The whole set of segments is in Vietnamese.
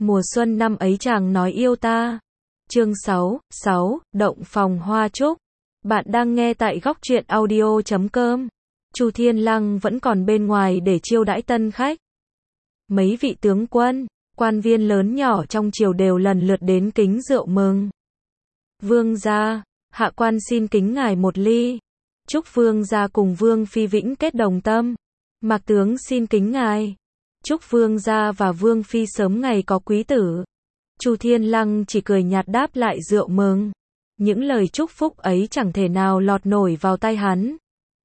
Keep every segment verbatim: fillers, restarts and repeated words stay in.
Mùa xuân năm ấy chàng nói yêu ta. Chương sáu, sáu, Động phòng hoa trúc. Bạn đang nghe tại góc truyện audio chấm com. Chu Thiên Lăng vẫn còn bên ngoài để chiêu đãi tân khách. Mấy vị tướng quân, quan viên lớn nhỏ trong triều đều lần lượt đến kính rượu mừng. Vương gia, hạ quan xin kính ngài một ly. Chúc vương gia cùng vương phi vĩnh kết đồng tâm. Mạc tướng xin kính ngài. Chúc vương gia và vương phi sớm ngày có quý tử. Chu Thiên Lăng chỉ cười nhạt đáp lại rượu mừng. Những lời chúc phúc ấy chẳng thể nào lọt nổi vào tai hắn.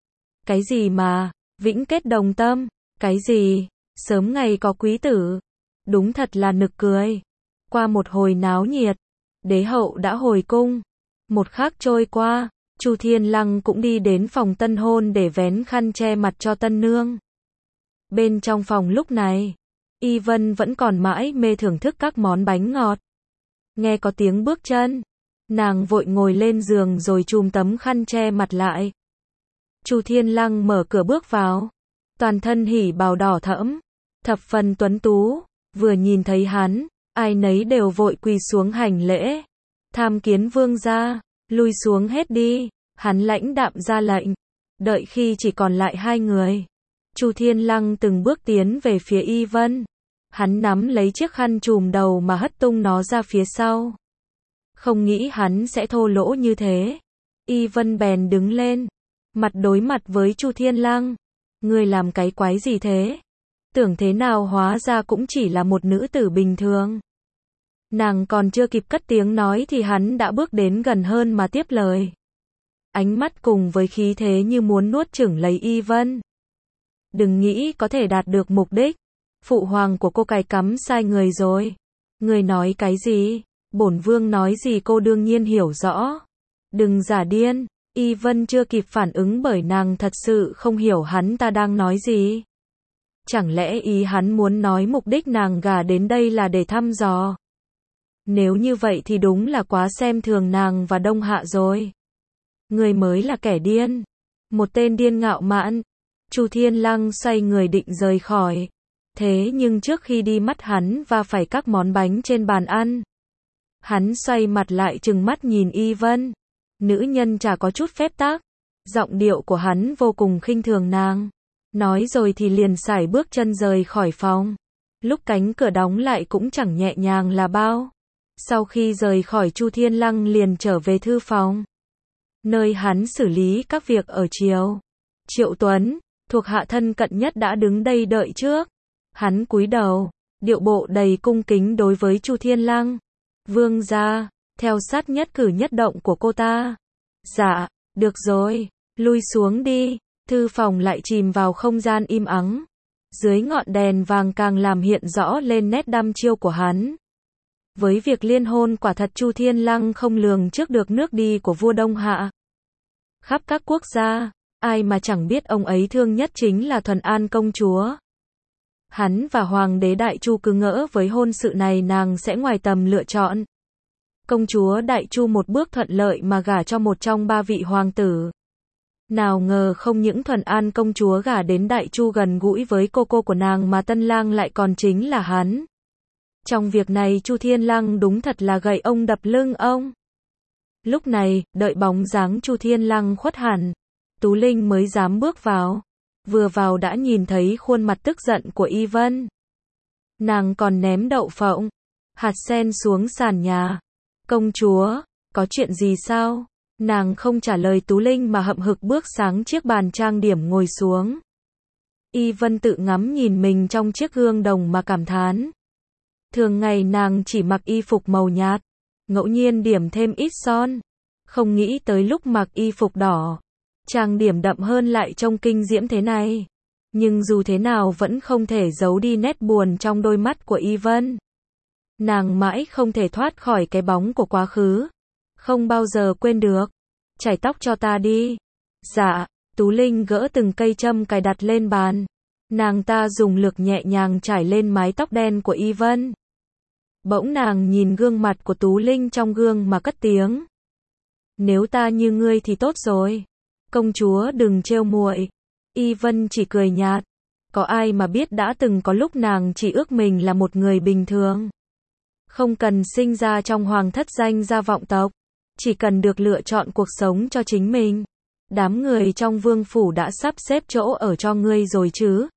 Cái gì mà, vĩnh kết đồng tâm, cái gì, sớm ngày có quý tử. Đúng thật là nực cười. Qua một hồi náo nhiệt, đế hậu đã hồi cung. Một khắc trôi qua, Chu Thiên Lăng cũng đi đến phòng tân hôn để vén khăn che mặt cho tân nương. Bên trong phòng lúc này, Y Vân vẫn còn mãi mê thưởng thức các món bánh ngọt. Nghe có tiếng bước chân, nàng vội ngồi lên giường rồi chùm tấm khăn che mặt lại. Chu Thiên Lăng mở cửa bước vào, toàn thân hỉ bào đỏ thẫm, thập phần tuấn tú, vừa nhìn thấy hắn, ai nấy đều vội quỳ xuống hành lễ. Tham kiến vương gia, lui xuống hết đi, hắn lãnh đạm ra lệnh. Đợi khi chỉ còn lại hai người, Chu Thiên Lăng từng bước tiến về phía Y Vân. Hắn nắm lấy chiếc khăn trùm đầu mà hất tung nó ra phía sau. Không nghĩ hắn sẽ thô lỗ như thế. Y Vân bèn đứng lên, mặt đối mặt với Chu Thiên Lăng. Ngươi làm cái quái gì thế? Tưởng thế nào hóa ra cũng chỉ là một nữ tử bình thường. Nàng còn chưa kịp cất tiếng nói thì hắn đã bước đến gần hơn mà tiếp lời. Ánh mắt cùng với khí thế như muốn nuốt chửng lấy Y Vân. Đừng nghĩ có thể đạt được mục đích. Phụ hoàng của cô cài cắm sai người rồi. Người nói cái gì? Bổn vương nói gì cô đương nhiên hiểu rõ. Đừng giả điên. Y Vân chưa kịp phản ứng bởi nàng thật sự không hiểu hắn ta đang nói gì. Chẳng lẽ ý hắn muốn nói mục đích nàng gả đến đây là để thăm dò? Nếu như vậy thì đúng là quá xem thường nàng và Đông Hạ rồi. Người mới là kẻ điên. Một tên điên ngạo mạn. Chu Thiên Lăng xoay người định rời khỏi. Thế nhưng trước khi đi mắt hắn va phải các món bánh trên bàn ăn. Hắn xoay mặt lại trừng mắt nhìn Y Vân. Nữ nhân chả có chút phép tắc. Giọng điệu của hắn vô cùng khinh thường nàng. Nói rồi thì liền sải bước chân rời khỏi phòng. Lúc cánh cửa đóng lại cũng chẳng nhẹ nhàng là bao. Sau khi rời khỏi Chu Thiên Lăng liền trở về thư phòng. Nơi hắn xử lý các việc ở triều. Triệu Tuấn, thuộc hạ thân cận nhất đã đứng đây đợi trước. Hắn cúi đầu, điệu bộ đầy cung kính đối với Chu Thiên Lăng. Vương gia, theo sát nhất cử nhất động của cô ta. Dạ, được rồi, lui xuống đi. Thư phòng lại chìm vào không gian im ắng. Dưới ngọn đèn vàng càng làm hiện rõ lên nét đăm chiêu của hắn. Với việc liên hôn quả thật Chu Thiên Lăng không lường trước được nước đi của vua Đông Hạ. Khắp các quốc gia, ai mà chẳng biết ông ấy thương nhất chính là Thuần An công chúa. Hắn và Hoàng đế Đại Chu cứ ngỡ với hôn sự này nàng sẽ ngoài tầm lựa chọn. Công chúa Đại Chu một bước thuận lợi mà gả cho một trong ba vị hoàng tử. Nào ngờ không những Thuần An công chúa gả đến Đại Chu gần gũi với cô cô của nàng mà tân lang lại còn chính là hắn. Trong việc này Chu Thiên Lăng đúng thật là gậy ông đập lưng ông. Lúc này, đợi bóng dáng Chu Thiên Lăng khuất hẳn, Tú Linh mới dám bước vào. Vừa vào đã nhìn thấy khuôn mặt tức giận của Y Vân. Nàng còn ném đậu phộng, hạt sen xuống sàn nhà. Công chúa, có chuyện gì sao? Nàng không trả lời Tú Linh mà hậm hực bước sang chiếc bàn trang điểm ngồi xuống. Y Vân tự ngắm nhìn mình trong chiếc gương đồng mà cảm thán. Thường ngày nàng chỉ mặc y phục màu nhạt, ngẫu nhiên điểm thêm ít son. Không nghĩ tới lúc mặc y phục đỏ, trang điểm đậm hơn lại trông kinh diễm thế này. Nhưng dù thế nào vẫn không thể giấu đi nét buồn trong đôi mắt của Y Vân. Nàng mãi không thể thoát khỏi cái bóng của quá khứ. Không bao giờ quên được. Chải tóc cho ta đi. Dạ, Tú Linh gỡ từng cây châm cài đặt lên bàn. Nàng ta dùng lực nhẹ nhàng trải lên mái tóc đen của Y Vân. Bỗng nàng nhìn gương mặt của Tú Linh trong gương mà cất tiếng. Nếu ta như ngươi thì tốt rồi. Công chúa đừng trêu muội. Y Vân chỉ cười nhạt. Có ai mà biết đã từng có lúc nàng chỉ ước mình là một người bình thường. Không cần sinh ra trong hoàng thất danh gia vọng tộc, chỉ cần được lựa chọn cuộc sống cho chính mình. Đám người trong vương phủ đã sắp xếp chỗ ở cho ngươi rồi chứ?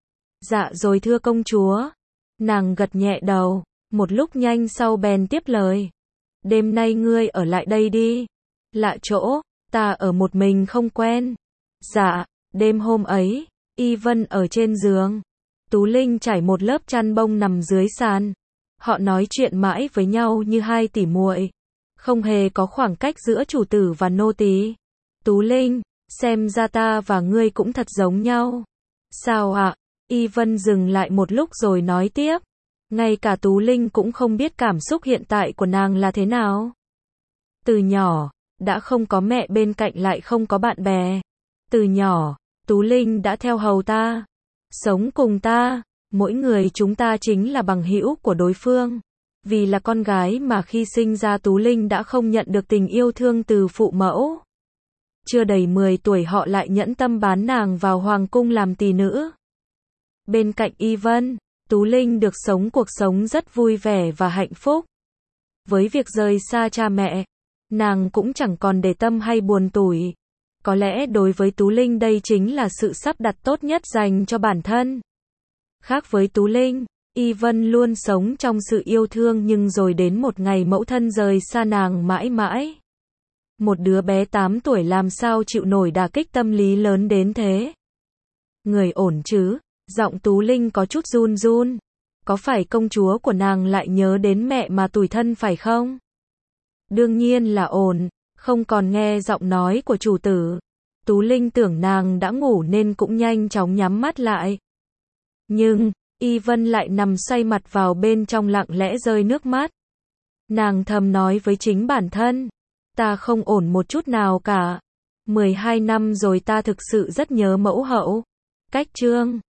Dạ rồi thưa công chúa. Nàng gật nhẹ đầu, một lúc nhanh sau bèn tiếp lời. Đêm nay ngươi ở lại đây đi. Lạ chỗ, ta ở một mình không quen. Dạ, đêm hôm ấy, Y Vân ở trên giường. Tú Linh trải một lớp chăn bông nằm dưới sàn. Họ nói chuyện mãi với nhau như hai tỷ muội. Không hề có khoảng cách giữa chủ tử và nô tỳ. Tú Linh, xem ra ta và ngươi cũng thật giống nhau. Sao ạ? Y Vân dừng lại một lúc rồi nói tiếp. Ngay cả Tú Linh cũng không biết cảm xúc hiện tại của nàng là thế nào. Từ nhỏ, đã không có mẹ bên cạnh lại không có bạn bè. Từ nhỏ, Tú Linh đã theo hầu ta, sống cùng ta, mỗi người chúng ta chính là bằng hữu của đối phương. Vì là con gái mà khi sinh ra Tú Linh đã không nhận được tình yêu thương từ phụ mẫu. Chưa đầy mười tuổi họ lại nhẫn tâm bán nàng vào hoàng cung làm tỳ nữ. Bên cạnh Y Vân, Tú Linh được sống cuộc sống rất vui vẻ và hạnh phúc. Với việc rời xa cha mẹ, nàng cũng chẳng còn để tâm hay buồn tủi. Có lẽ đối với Tú Linh đây chính là sự sắp đặt tốt nhất dành cho bản thân. Khác với Tú Linh, Y Vân luôn sống trong sự yêu thương nhưng rồi đến một ngày mẫu thân rời xa nàng mãi mãi. Một đứa bé tám tuổi làm sao chịu nổi đả kích tâm lý lớn đến thế? Người ổn chứ? Giọng Tú Linh có chút run run. Có phải công chúa của nàng lại nhớ đến mẹ mà tủi thân phải không? Đương nhiên là ổn, không còn nghe giọng nói của chủ tử. Tú Linh tưởng nàng đã ngủ nên cũng nhanh chóng nhắm mắt lại. Nhưng, Y Vân lại nằm xoay mặt vào bên trong lặng lẽ rơi nước mắt. Nàng thầm nói với chính bản thân. Ta không ổn một chút nào cả. mười hai năm rồi ta thực sự rất nhớ mẫu hậu. Cách chương